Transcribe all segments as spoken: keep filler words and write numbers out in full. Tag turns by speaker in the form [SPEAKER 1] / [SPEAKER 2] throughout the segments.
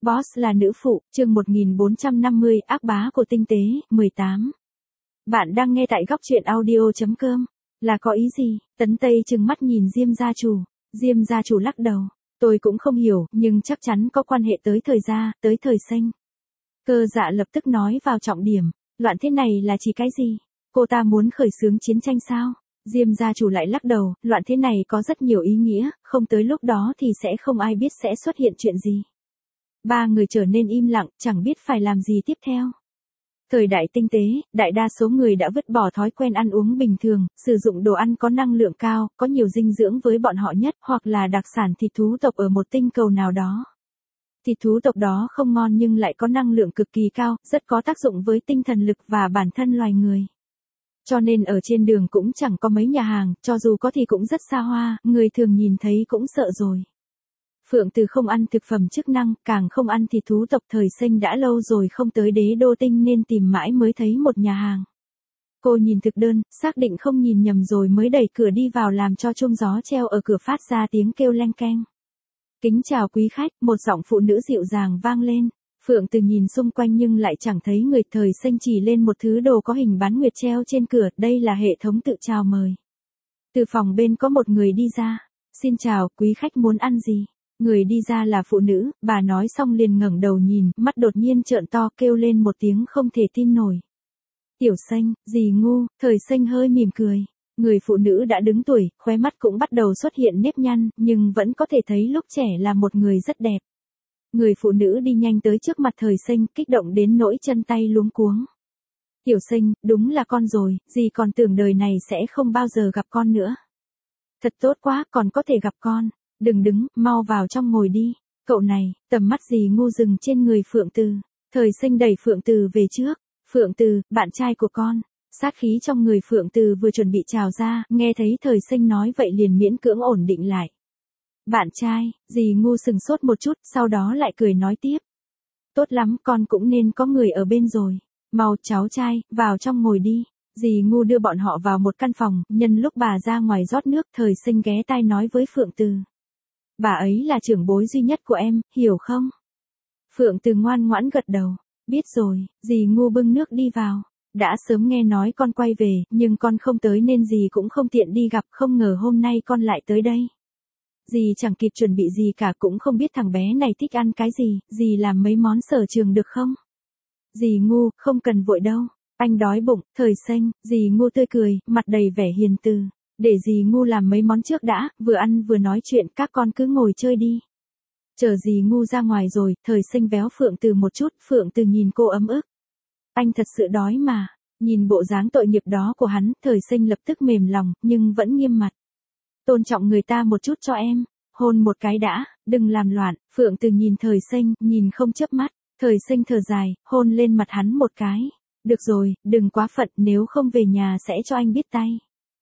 [SPEAKER 1] Boss là nữ phụ, chương một nghìn bốn trăm năm mươi, ác bá của tinh tế, mười tám. Bạn đang nghe tại góc truyện audio chấm com. Là có ý gì? Tấn Tây trừng mắt nhìn Diêm gia chủ. Diêm gia chủ lắc đầu. Tôi cũng không hiểu, nhưng chắc chắn có quan hệ tới thời gia, tới thời Sinh. Cơ Dạ lập tức nói vào trọng điểm. Loạn thế này là chỉ cái gì? Cô ta muốn khởi xướng chiến tranh sao? Diêm gia chủ lại lắc đầu, loạn thế này có rất nhiều ý nghĩa, không tới lúc đó thì sẽ không ai biết sẽ xuất hiện chuyện gì. Ba người trở nên im lặng, chẳng biết phải làm gì tiếp theo. Thời đại tinh tế, đại đa số người đã vứt bỏ thói quen ăn uống bình thường, sử dụng đồ ăn có năng lượng cao, có nhiều dinh dưỡng với bọn họ nhất, hoặc là đặc sản thịt thú tộc ở một tinh cầu nào đó. Thịt thú tộc đó không ngon nhưng lại có năng lượng cực kỳ cao, rất có tác dụng với tinh thần lực và bản thân loài người. Cho nên ở trên đường cũng chẳng có mấy nhà hàng, cho dù có thì cũng rất xa hoa, người thường nhìn thấy cũng sợ rồi. Phượng Từ không ăn thực phẩm chức năng, càng không ăn thịt thú tộc thời Sinh đã lâu rồi không tới đế đô tinh nên tìm mãi mới thấy một nhà hàng. Cô nhìn thực đơn, xác định không nhìn nhầm rồi mới đẩy cửa đi vào làm cho chuông gió treo ở cửa phát ra tiếng kêu leng keng. Kính chào quý khách, một giọng phụ nữ dịu dàng vang lên. Phượng Từ nhìn xung quanh nhưng lại chẳng thấy người, thời Sinh chỉ lên một thứ đồ có hình bán nguyệt treo trên cửa, đây là hệ thống tự chào mời. Từ phòng bên có một người đi ra. Xin chào, quý khách muốn ăn gì? Người đi ra là phụ nữ, bà nói xong liền ngẩng đầu nhìn, mắt đột nhiên trợn to kêu lên một tiếng không thể tin nổi. Tiểu Sinh, dì ngu, thời Sinh hơi mỉm cười. Người phụ nữ đã đứng tuổi, khóe mắt cũng bắt đầu xuất hiện nếp nhăn, nhưng vẫn có thể thấy lúc trẻ là một người rất đẹp. Người phụ nữ đi nhanh tới trước mặt thời Sinh, kích động đến nỗi chân tay luống cuống. Tiểu Sinh, đúng là con rồi, dì còn tưởng đời này sẽ không bao giờ gặp con nữa. Thật tốt quá, còn có thể gặp con. Đừng đứng, mau vào trong ngồi đi. Cậu này, tầm mắt dì ngu dừng trên người Phượng Từ. Thời Sinh đẩy Phượng Từ về trước. Phượng Từ, bạn trai của con. Sát khí trong người Phượng Từ vừa chuẩn bị trào ra, nghe thấy thời Sinh nói vậy liền miễn cưỡng ổn định lại. Bạn trai, dì ngu sừng sốt một chút, sau đó lại cười nói tiếp. Tốt lắm, con cũng nên có người ở bên rồi. Mau cháu trai, vào trong ngồi đi. Dì ngu đưa bọn họ vào một căn phòng, nhân lúc bà ra ngoài rót nước, thời Sinh ghé tai nói với Phượng Từ. Bà ấy là trưởng bối duy nhất của em, hiểu không? Phượng Từ ngoan ngoãn gật đầu. Biết rồi, dì ngu bưng nước đi vào. Đã sớm nghe nói con quay về, nhưng con không tới nên dì cũng không tiện đi gặp, không ngờ hôm nay con lại tới đây. Dì chẳng kịp chuẩn bị gì cả, cũng không biết thằng bé này thích ăn cái gì, dì làm mấy món sở trường được không? Dì ngu, không cần vội đâu. Anh đói bụng, thời Sinh, dì ngu tươi cười, mặt đầy vẻ hiền từ. Để dì ngu làm mấy món trước đã, vừa ăn vừa nói chuyện, các con cứ ngồi chơi đi. Chờ dì ngu ra ngoài rồi, thời Sinh véo Phượng Từ một chút, Phượng Từ nhìn cô ấm ức. Anh thật sự đói mà. Nhìn bộ dáng tội nghiệp đó của hắn, thời Sinh lập tức mềm lòng, nhưng vẫn nghiêm mặt. Tôn trọng người ta một chút cho em. Hôn một cái đã, đừng làm loạn. Phượng Từ nhìn thời Sinh, nhìn không chớp mắt. Thời Sinh thở dài, hôn lên mặt hắn một cái. Được rồi, đừng quá phận, nếu không về nhà sẽ cho anh biết tay.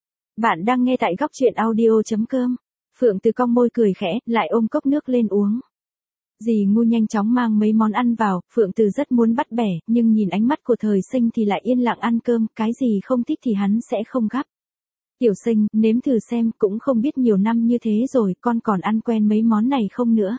[SPEAKER 1] Bạn đang nghe tại góc truyện audio chấm com. Phượng Từ cong môi cười khẽ, lại ôm cốc nước lên uống. Dì ngu nhanh chóng mang mấy món ăn vào, Phượng Từ rất muốn bắt bẻ, nhưng nhìn ánh mắt của thời Sinh thì lại yên lặng ăn cơm, cái gì không thích thì hắn sẽ không gắp. Tiểu Sinh, nếm thử xem, cũng không biết nhiều năm như thế rồi, con còn ăn quen mấy món này không nữa.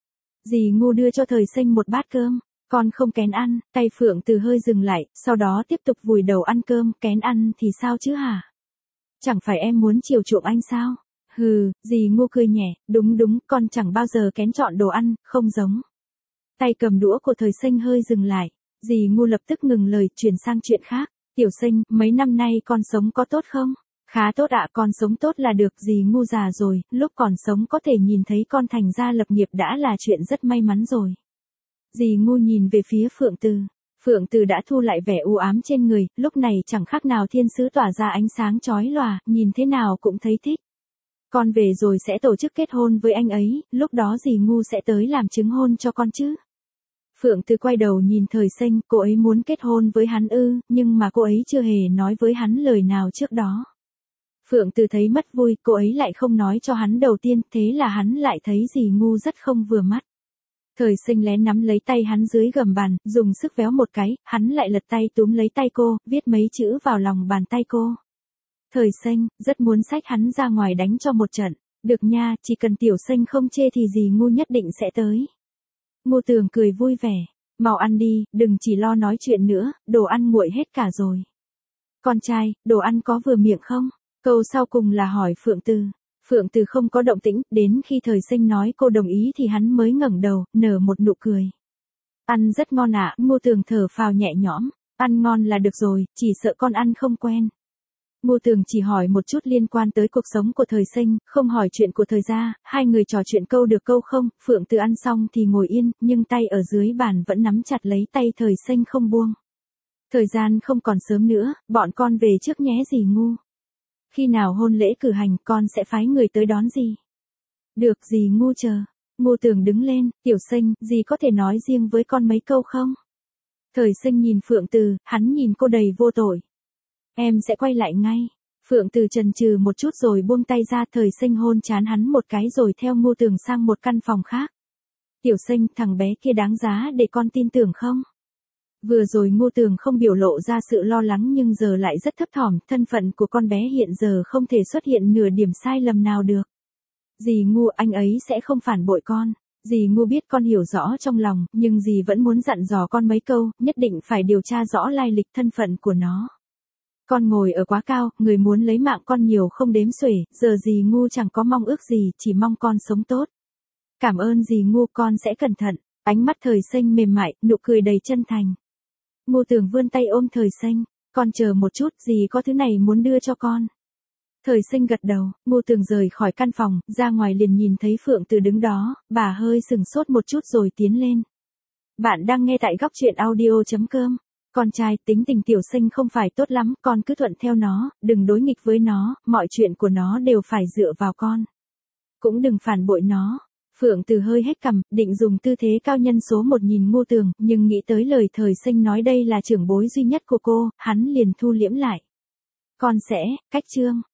[SPEAKER 1] Dì ngu đưa cho thời Sinh một bát cơm, con không kén ăn, tay Phượng Từ hơi dừng lại, sau đó tiếp tục vùi đầu ăn cơm, kén ăn thì sao chứ hả? Chẳng phải em muốn chiều chuộng anh sao? Hừ, dì ngu cười nhẹ, đúng đúng, con chẳng bao giờ kén chọn đồ ăn, không giống. Tay cầm đũa của thời Sinh hơi dừng lại, dì ngu lập tức ngừng lời, chuyển sang chuyện khác. Tiểu Sinh, mấy năm nay con sống có tốt không? Khá tốt ạ, con sống tốt là được, dì ngu già rồi, lúc còn sống có thể nhìn thấy con thành gia lập nghiệp đã là chuyện rất may mắn rồi. Dì ngu nhìn về phía Phượng Từ. Phượng Từ đã thu lại vẻ u ám trên người, lúc này chẳng khác nào thiên sứ tỏa ra ánh sáng chói lòa, nhìn thế nào cũng thấy thích. Con về rồi sẽ tổ chức kết hôn với anh ấy, lúc đó dì ngu sẽ tới làm chứng hôn cho con chứ. Phượng Từ quay đầu nhìn thời Sinh, cô ấy muốn kết hôn với hắn ư, nhưng mà cô ấy chưa hề nói với hắn lời nào trước đó. Phượng Từ thấy mất vui, cô ấy lại không nói cho hắn đầu tiên, thế là hắn lại thấy dì ngu rất không vừa mắt. Thời Sinh lén nắm lấy tay hắn dưới gầm bàn, dùng sức véo một cái, hắn lại lật tay túm lấy tay cô, viết mấy chữ vào lòng bàn tay cô. Thời Sinh, rất muốn xách hắn ra ngoài đánh cho một trận. Được nha, chỉ cần Tiểu Sinh không chê thì dì ngu nhất định sẽ tới. Ngô Tường cười vui vẻ. Mau ăn đi, đừng chỉ lo nói chuyện nữa, đồ ăn nguội hết cả rồi. Con trai, đồ ăn có vừa miệng không? Câu sau cùng là hỏi Phượng Từ. Phượng Từ không có động tĩnh, đến khi Thời Sinh nói cô đồng ý thì hắn mới ngẩng đầu, nở một nụ cười. Ăn rất ngon ạ, à, Ngô Tường thở phào nhẹ nhõm. Ăn ngon là được rồi, chỉ sợ con ăn không quen. Ngô Tường chỉ hỏi một chút liên quan tới cuộc sống của Thời Sinh, không hỏi chuyện của Thời gia, hai người trò chuyện câu được câu không, Phượng Từ ăn xong thì ngồi yên, nhưng tay ở dưới bàn vẫn nắm chặt lấy tay Thời Sinh không buông. Thời gian không còn sớm nữa, bọn con về trước nhé dì Ngu. Khi nào hôn lễ cử hành con sẽ phái người tới đón dì. Được dì Ngu chờ. Ngô Tường đứng lên, Tiểu Sinh, dì có thể nói riêng với con mấy câu không? Thời Sinh nhìn Phượng Từ, hắn nhìn cô đầy vô tội. Em sẽ quay lại ngay. Phượng Từ chần chừ một chút rồi buông tay ra, Thời Sinh hôn trán hắn một cái rồi theo Ngô Tường sang một căn phòng khác. Tiểu Sinh, thằng bé kia đáng giá để con tin tưởng không? Vừa rồi Ngô Tường không biểu lộ ra sự lo lắng nhưng giờ lại rất thấp thỏm, thân phận của con bé hiện giờ không thể xuất hiện nửa điểm sai lầm nào được. Dì Ngu, anh ấy sẽ không phản bội con. Dì Ngu biết con hiểu rõ trong lòng, nhưng dì vẫn muốn dặn dò con mấy câu, nhất định phải điều tra rõ lai lịch thân phận của nó. Con ngồi ở quá cao, người muốn lấy mạng con nhiều không đếm xuể, giờ dì Ngu chẳng có mong ước gì, chỉ mong con sống tốt. Cảm ơn dì Ngu, con sẽ cẩn thận. Ánh mắt Thời Sinh mềm mại, nụ cười đầy chân thành. Ngô Tường vươn tay ôm Thời Sinh, con chờ một chút, dì có thứ này muốn đưa cho con. Thời Sinh gật đầu, Ngô Tường rời khỏi căn phòng, ra ngoài liền nhìn thấy Phượng Từ đứng đó, bà hơi sừng sốt một chút rồi tiến lên. Bạn đang nghe tại góc truyện audio chấm com. Con trai, tính tình Tiểu Sinh không phải tốt lắm, con cứ thuận theo nó, đừng đối nghịch với nó, mọi chuyện của nó đều phải dựa vào con. Cũng đừng phản bội nó. Phượng Từ hơi hết cằm, định dùng tư thế cao nhân số một nhìn Ngô Tường, nhưng nghĩ tới lời Thời Sinh nói đây là trưởng bối duy nhất của cô, hắn liền thu liễm lại. Con sẽ, cách chương.